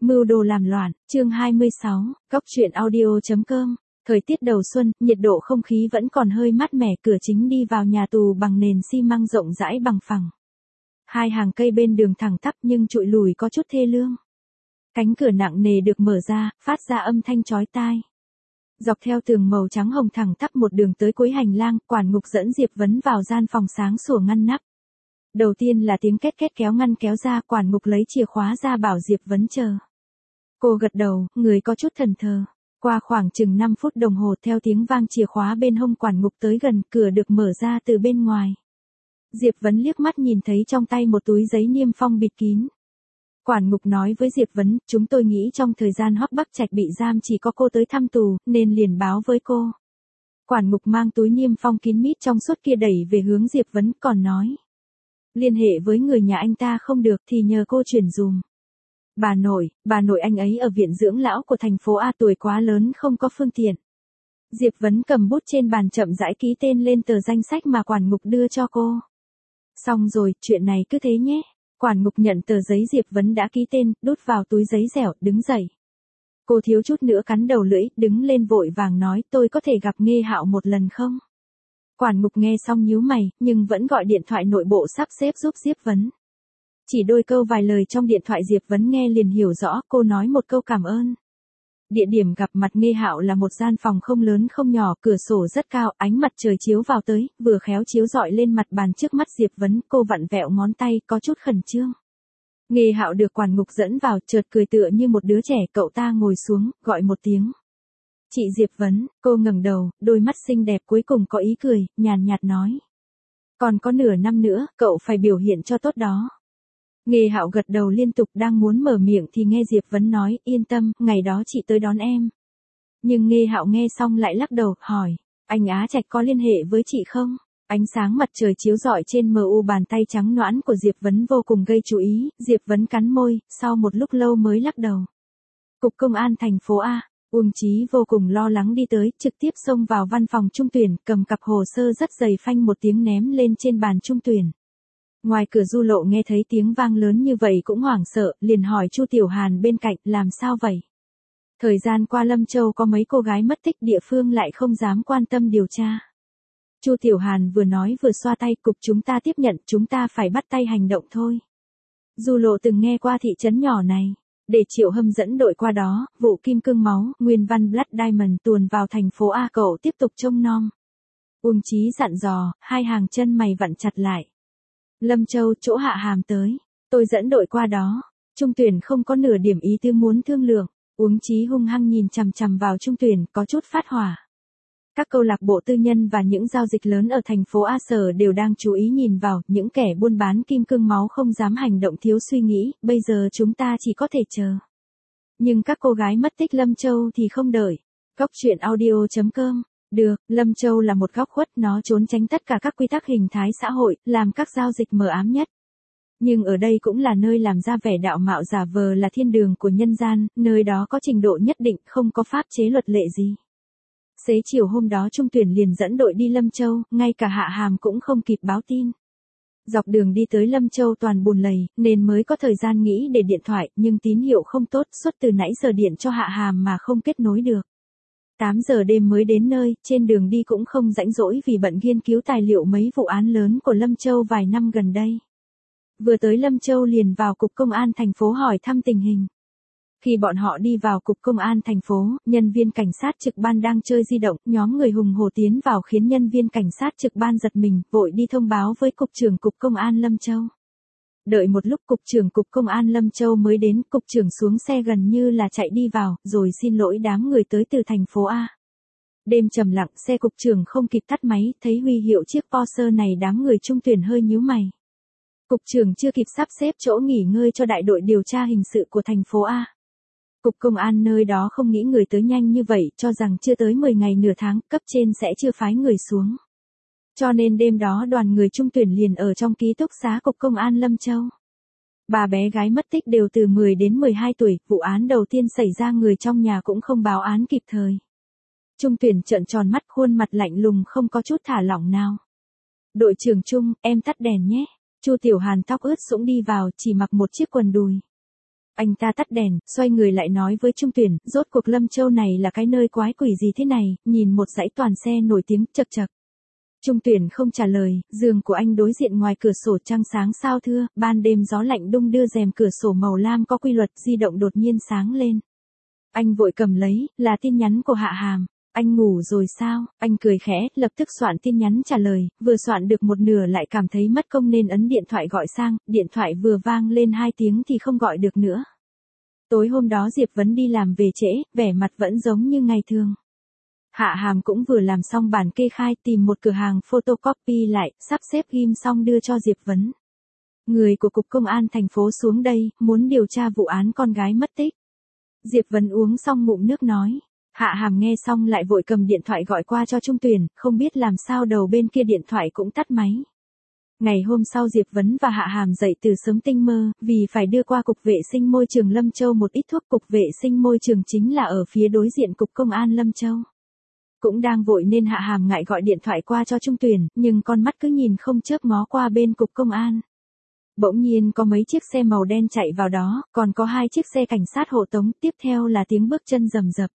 Mưu đồ làm loạn, chương 26, Góc truyện audio.com. Thời tiết đầu xuân, nhiệt độ không khí vẫn còn hơi mát mẻ, cửa chính đi vào nhà tù bằng nền xi măng rộng rãi bằng phẳng. Hai hàng cây bên đường thẳng tắp nhưng trụi lùi có chút thê lương. Cánh cửa nặng nề được mở ra, phát ra âm thanh chói tai. Dọc theo tường màu trắng hồng thẳng tắp một đường tới cuối hành lang, quản ngục dẫn Diệp Vấn vào gian phòng sáng sủa ngăn nắp. Đầu tiên là tiếng két két kéo ngăn kéo ra, quản ngục lấy chìa khóa ra bảo Diệp Vấn chờ. Cô gật đầu, người có chút thẫn thờ. Qua khoảng chừng 5 phút đồng hồ theo tiếng vang chìa khóa bên hông quản ngục tới gần, cửa được mở ra từ bên ngoài. Diệp Vấn liếc mắt nhìn thấy trong tay một túi giấy niêm phong bịt kín. Quản ngục nói với Diệp Vấn, chúng tôi nghĩ trong thời gian Hoắc Bắc Trạch bị giam chỉ có cô tới thăm tù, nên liền báo với cô. Quản ngục mang túi niêm phong kín mít trong suốt kia đẩy về hướng Diệp Vấn, còn nói. Liên hệ với người nhà anh ta không được thì nhờ cô chuyển dùm. Bà nội anh ấy ở viện dưỡng lão của thành phố A, tuổi quá lớn không có phương tiện. Diệp Vấn cầm bút trên bàn chậm rãi ký tên lên tờ danh sách mà quản ngục đưa cho cô. Xong rồi, chuyện này cứ thế nhé. Quản ngục nhận tờ giấy Diệp Vấn đã ký tên, đút vào túi giấy dẻo, đứng dậy. Cô thiếu chút nữa cắn đầu lưỡi, đứng lên vội vàng nói, tôi có thể gặp Nghê Hạo một lần không? Quản ngục nghe xong nhíu mày, nhưng vẫn gọi điện thoại nội bộ sắp xếp giúp Diệp Vấn. Chỉ đôi câu vài lời trong điện thoại Diệp Vấn nghe liền hiểu rõ, cô nói một câu cảm ơn. Địa điểm gặp mặt Nghê Hạo là một gian phòng không lớn không nhỏ, cửa sổ rất cao, ánh mặt trời chiếu vào tới, vừa khéo chiếu rọi lên mặt bàn trước mắt Diệp Vấn, cô vặn vẹo ngón tay, có chút khẩn trương. Nghê Hạo được quản ngục dẫn vào, chợt cười tựa như một đứa trẻ, cậu ta ngồi xuống, gọi một tiếng. Chị Diệp Vấn, cô ngẩng đầu, đôi mắt xinh đẹp cuối cùng có ý cười, nhàn nhạt nói. Còn có nửa năm nữa, cậu phải biểu hiện cho tốt đó. Nghê Hạo gật đầu liên tục, đang muốn mở miệng thì nghe Diệp Vấn nói, yên tâm, ngày đó chị tới đón em. Nhưng Nghê Hạo nghe xong lại lắc đầu, hỏi, anh Á Trạch có liên hệ với chị không? Ánh sáng mặt trời chiếu rọi trên MU bàn tay trắng nõn của Diệp Vấn vô cùng gây chú ý, Diệp Vấn cắn môi, sau một lúc lâu mới lắc đầu. Cục Công an thành phố A. Uông Chí vô cùng lo lắng đi tới, trực tiếp xông vào văn phòng trung tuyển, cầm cặp hồ sơ rất dày phanh một tiếng ném lên trên bàn trung tuyển. Ngoài cửa Du Lộ nghe thấy tiếng vang lớn như vậy cũng hoảng sợ, liền hỏi Chu Tiểu Hàn bên cạnh, làm sao vậy? Thời gian qua Lâm Châu có mấy cô gái mất tích, địa phương lại không dám quan tâm điều tra. Chu Tiểu Hàn vừa nói vừa xoa tay, cục chúng ta tiếp nhận, chúng ta phải bắt tay hành động thôi. Du Lộ từng nghe qua thị trấn nhỏ này. Để Triệu Hâm dẫn đội qua đó, vụ kim cương máu, nguyên văn Blood Diamond tuồn vào thành phố A, cậu tiếp tục trông nom. Uông Chí dặn dò, hai hàng chân mày vặn chặt lại. Lâm Châu, chỗ Hạ Hàm tới. Tôi dẫn đội qua đó. Trung tuyển không có nửa điểm ý tư muốn thương lượng. Uông Chí hung hăng nhìn chằm chằm vào trung tuyển, có chút phát hỏa. Các câu lạc bộ tư nhân và những giao dịch lớn ở thành phố A Sở đều đang chú ý nhìn vào, những kẻ buôn bán kim cương máu không dám hành động thiếu suy nghĩ, bây giờ chúng ta chỉ có thể chờ. Nhưng các cô gái mất tích Lâm Châu thì không đợi. Góc truyện audio.com. Được, Lâm Châu là một góc khuất, nó trốn tránh tất cả các quy tắc hình thái xã hội, làm các giao dịch mờ ám nhất. Nhưng ở đây cũng là nơi làm ra vẻ đạo mạo giả vờ là thiên đường của nhân gian, nơi đó có trình độ nhất định, không có pháp chế luật lệ gì. Xế chiều hôm đó trung tuyển liền dẫn đội đi Lâm Châu, ngay cả Hạ Hàm cũng không kịp báo tin. Dọc đường đi tới Lâm Châu toàn bùn lầy, nên mới có thời gian nghĩ để điện thoại, nhưng tín hiệu không tốt, suốt từ nãy giờ điện cho Hạ Hàm mà không kết nối được. 8 giờ đêm mới đến nơi, trên đường đi cũng không rảnh rỗi vì bận nghiên cứu tài liệu mấy vụ án lớn của Lâm Châu vài năm gần đây. Vừa tới Lâm Châu liền vào Cục Công an thành phố hỏi thăm tình hình. Khi bọn họ đi vào Cục Công an thành phố, nhân viên cảnh sát trực ban đang chơi di động, nhóm người hùng hổ tiến vào khiến nhân viên cảnh sát trực ban giật mình, vội đi thông báo với Cục trưởng Cục Công an Lâm Châu. Đợi một lúc Cục trưởng Cục Công an Lâm Châu mới đến, Cục trưởng xuống xe gần như là chạy đi vào, rồi xin lỗi đám người tới từ thành phố A. Đêm trầm lặng, xe Cục trưởng không kịp tắt máy, thấy huy hiệu chiếc Porsche này đám người trung tuyển hơi nhíu mày. Cục trưởng chưa kịp sắp xếp chỗ nghỉ ngơi cho đại đội điều tra hình sự của thành phố A. Cục Công an nơi đó không nghĩ người tới nhanh như vậy, cho rằng chưa tới 10 ngày nửa tháng, cấp trên sẽ chưa phái người xuống. Cho nên đêm đó đoàn người trung tuyển liền ở trong ký túc xá Cục Công an Lâm Châu. 3 bé gái mất tích đều từ 10 đến 12 tuổi, vụ án đầu tiên xảy ra người trong nhà cũng không báo án kịp thời. Trung tuyển trợn tròn mắt, khuôn mặt lạnh lùng không có chút thả lỏng nào. Đội trưởng Trung, em tắt đèn nhé. Chu Tiểu Hàn tóc ướt sũng đi vào, chỉ mặc một chiếc quần đùi. Anh ta tắt đèn, xoay người lại nói với Trung Tuyển, rốt cuộc Lâm Châu này là cái nơi quái quỷ gì thế này, nhìn một dãy toàn xe nổi tiếng, chật chật. Trung Tuyển không trả lời, giường của anh đối diện ngoài cửa sổ trăng sáng sao thưa, ban đêm gió lạnh đung đưa rèm cửa sổ màu lam có quy luật, di động đột nhiên sáng lên. Anh vội cầm lấy, là tin nhắn của Hạ Hàm. Anh ngủ rồi sao? Anh cười khẽ, lập tức soạn tin nhắn trả lời, vừa soạn được một nửa lại cảm thấy mất công nên ấn điện thoại gọi sang, điện thoại vừa vang lên 2 tiếng thì không gọi được nữa. Tối hôm đó Diệp Vấn đi làm về trễ, vẻ mặt vẫn giống như ngày thường. Hạ Hàm cũng vừa làm xong bản kê khai, tìm một cửa hàng photocopy lại, sắp xếp ghim xong đưa cho Diệp Vấn. Người của Cục Công an thành phố xuống đây, muốn điều tra vụ án con gái mất tích. Diệp Vấn uống xong ngụm nước nói. Hạ Hàm nghe xong lại vội cầm điện thoại gọi qua cho Trung Tuyển, không biết làm sao đầu bên kia điện thoại cũng tắt máy. Ngày hôm sau Diệp Vấn và Hạ Hàm dậy từ sớm tinh mơ, vì phải đưa qua Cục Vệ sinh Môi trường Lâm Châu một ít thuốc. Cục Vệ sinh Môi trường chính là ở phía đối diện Cục Công an Lâm Châu. Cũng đang vội nên Hạ Hàm ngại gọi điện thoại qua cho Trung Tuyển, nhưng con mắt cứ nhìn không chớp ngó qua bên Cục Công an. Bỗng nhiên có mấy chiếc xe màu đen chạy vào đó, còn có 2 chiếc xe cảnh sát hộ tống, tiếp theo là tiếng bước chân rầm rập.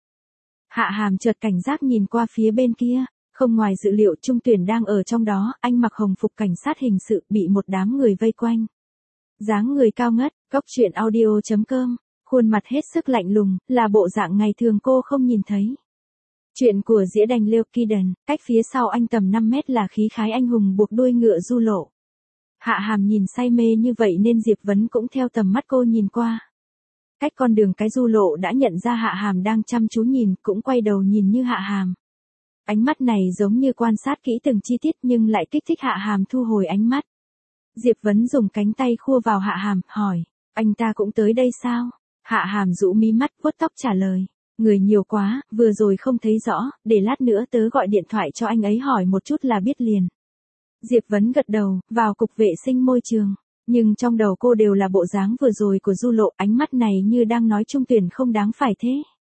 Hạ Hàm chợt cảnh giác nhìn qua phía bên kia, không ngoài dự liệu Trung Tuyển đang ở trong đó, anh mặc hồng phục cảnh sát hình sự bị một đám người vây quanh. Dáng người cao ngất, góc truyện audio.com, khuôn mặt hết sức lạnh lùng, là bộ dạng ngày thường cô không nhìn thấy. Chuyện của Dĩa Đành Lêu Kiden, cách phía sau anh tầm 5 mét là khí khái anh hùng buộc đuôi ngựa du lộ. Hạ Hàm nhìn say mê như vậy nên Diệp Vấn cũng theo tầm mắt cô nhìn qua. Cách con đường cái du lộ đã nhận ra Hạ Hàm đang chăm chú nhìn, cũng quay đầu nhìn như Hạ Hàm. Ánh mắt này giống như quan sát kỹ từng chi tiết nhưng lại kích thích Hạ Hàm thu hồi ánh mắt. Diệp Vấn dùng cánh tay khua vào Hạ Hàm, hỏi, anh ta cũng tới đây sao? Hạ Hàm rũ mí mắt, vuốt tóc trả lời, người nhiều quá, vừa rồi không thấy rõ, để lát nữa tớ gọi điện thoại cho anh ấy hỏi một chút là biết liền. Diệp Vấn gật đầu, vào Cục Vệ sinh Môi trường. Nhưng trong đầu cô đều là bộ dáng vừa rồi của du lộ, ánh mắt này như đang nói Trung Tuyển không đáng phải thế.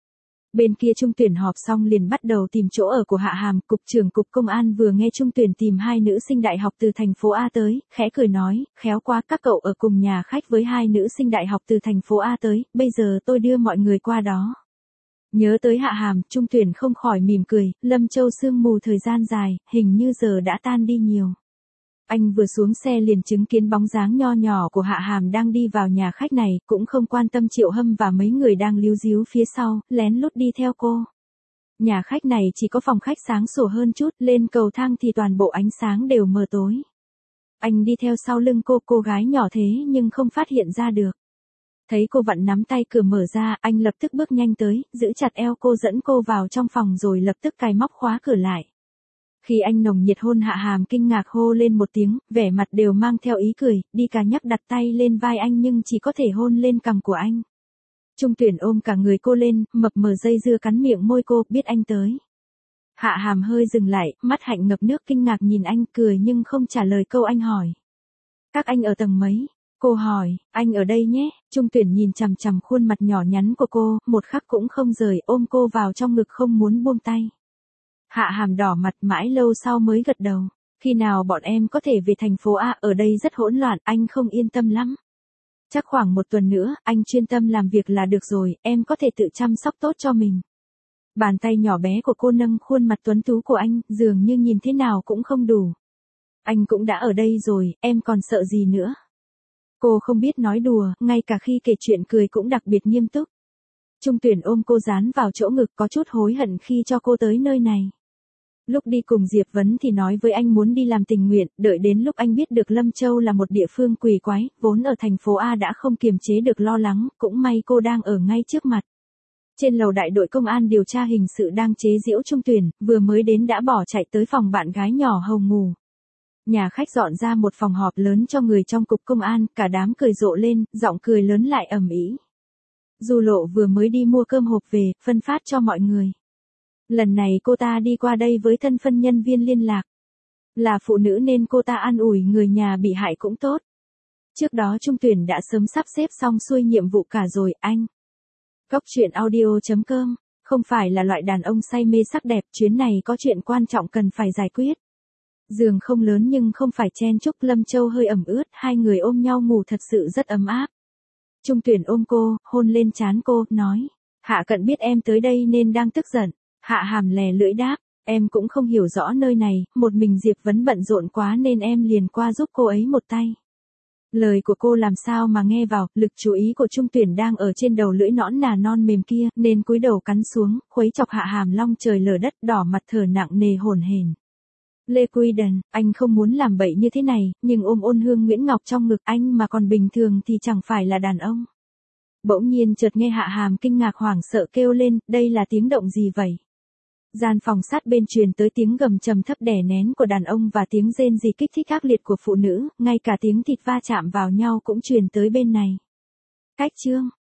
Bên kia Trung Tuyển họp xong liền bắt đầu tìm chỗ ở của Hạ Hàm. Cục trưởng Cục Công an vừa nghe Trung Tuyển tìm 2 nữ sinh đại học từ thành phố A tới, khẽ cười nói, khéo quá các cậu ở cùng nhà khách với 2 nữ sinh đại học từ thành phố A tới, bây giờ tôi đưa mọi người qua đó. Nhớ tới Hạ Hàm, Trung Tuyển không khỏi mỉm cười, Lâm Châu sương mù thời gian dài, hình như giờ đã tan đi nhiều. Anh vừa xuống xe liền chứng kiến bóng dáng nho nhỏ của Hạ Hàm đang đi vào nhà khách này, cũng không quan tâm Triệu Hâm và mấy người đang líu ríu phía sau, lén lút đi theo cô. Nhà khách này chỉ có phòng khách sáng sủa hơn chút, lên cầu thang thì toàn bộ ánh sáng đều mờ tối. Anh đi theo sau lưng cô gái nhỏ thế nhưng không phát hiện ra được. Thấy cô vặn nắm tay cửa mở ra, anh lập tức bước nhanh tới, giữ chặt eo cô dẫn cô vào trong phòng rồi lập tức cài móc khóa cửa lại. Khi anh nồng nhiệt hôn Hạ Hàm kinh ngạc hô lên một tiếng, vẻ mặt đều mang theo ý cười, đi cả nhắc đặt tay lên vai anh nhưng chỉ có thể hôn lên cằm của anh. Trung Tuyển ôm cả người cô lên, mập mờ dây dưa cắn miệng môi cô, biết anh tới. Hạ Hàm hơi dừng lại, mắt hạnh ngập nước kinh ngạc nhìn anh, cười nhưng không trả lời câu anh hỏi. Các anh ở tầng mấy? Cô hỏi, anh ở đây nhé. Trung Tuyển nhìn chằm chằm khuôn mặt nhỏ nhắn của cô, một khắc cũng không rời, ôm cô vào trong ngực không muốn buông tay. Hạ Hàm đỏ mặt mãi lâu sau mới gật đầu. Khi nào bọn em có thể về thành phố A, ở đây rất hỗn loạn, anh không yên tâm lắm. Chắc khoảng 1 tuần nữa, anh chuyên tâm làm việc là được rồi, em có thể tự chăm sóc tốt cho mình. Bàn tay nhỏ bé của cô nâng khuôn mặt tuấn tú của anh, dường như nhìn thế nào cũng không đủ. Anh cũng đã ở đây rồi, em còn sợ gì nữa. Cô không biết nói đùa, ngay cả khi kể chuyện cười cũng đặc biệt nghiêm túc. Trung Tuyển ôm cô dán vào chỗ ngực, có chút hối hận khi cho cô tới nơi này. Lúc đi cùng Diệp Vấn thì nói với anh muốn đi làm tình nguyện, đợi đến lúc anh biết được Lâm Châu là một địa phương quỷ quái, vốn ở thành phố A đã không kiềm chế được lo lắng, cũng may cô đang ở ngay trước mặt. Trên lầu đại đội công an điều tra hình sự đang chế giễu Trung Tuyển, vừa mới đến đã bỏ chạy tới phòng bạn gái nhỏ hầu ngủ. Nhà khách dọn ra một phòng họp lớn cho người trong cục công an, cả đám cười rộ lên, giọng cười lớn lại ầm ĩ. Du Lộ vừa mới đi mua cơm hộp về, phân phát cho mọi người. Lần này cô ta đi qua đây với thân phận nhân viên liên lạc. Là phụ nữ nên cô ta an ủi người nhà bị hại cũng tốt. Trước đó Trung Tuyển đã sớm sắp xếp xong xuôi nhiệm vụ cả rồi, anh. Góc truyện audio.com, không phải là loại đàn ông say mê sắc đẹp, chuyến này có chuyện quan trọng cần phải giải quyết. Giường không lớn nhưng không phải chen chúc, Lâm Châu hơi ẩm ướt, 2 người ôm nhau ngủ thật sự rất ấm áp. Trung Tuyển ôm cô, hôn lên trán cô, nói. Hạ Cận biết em tới đây nên đang tức giận. Hạ Hàm lè lưỡi đáp. Em cũng không hiểu rõ nơi này, một mình Diệp Vấn bận rộn quá nên em liền qua giúp cô ấy một tay. Lời của cô làm sao mà nghe vào, lực chú ý của Trung Tuyển đang ở trên đầu lưỡi nõn nà non mềm kia, nên cúi đầu cắn xuống, khuấy chọc Hạ Hàm long trời lở đất, đỏ mặt thở nặng nề hổn hển. Lê Quy Đần, anh không muốn làm bậy như thế này, nhưng ôm Ôn Hương Nguyễn Ngọc trong ngực anh mà còn bình thường thì chẳng phải là đàn ông. Bỗng nhiên chợt nghe Hạ Hàm kinh ngạc hoảng sợ kêu lên, đây là tiếng động gì vậy? Gian phòng sát bên truyền tới tiếng gầm trầm thấp đè nén của đàn ông và tiếng rên rỉ kích thích ác liệt của phụ nữ, ngay cả tiếng thịt va chạm vào nhau cũng truyền tới bên này. Cách chương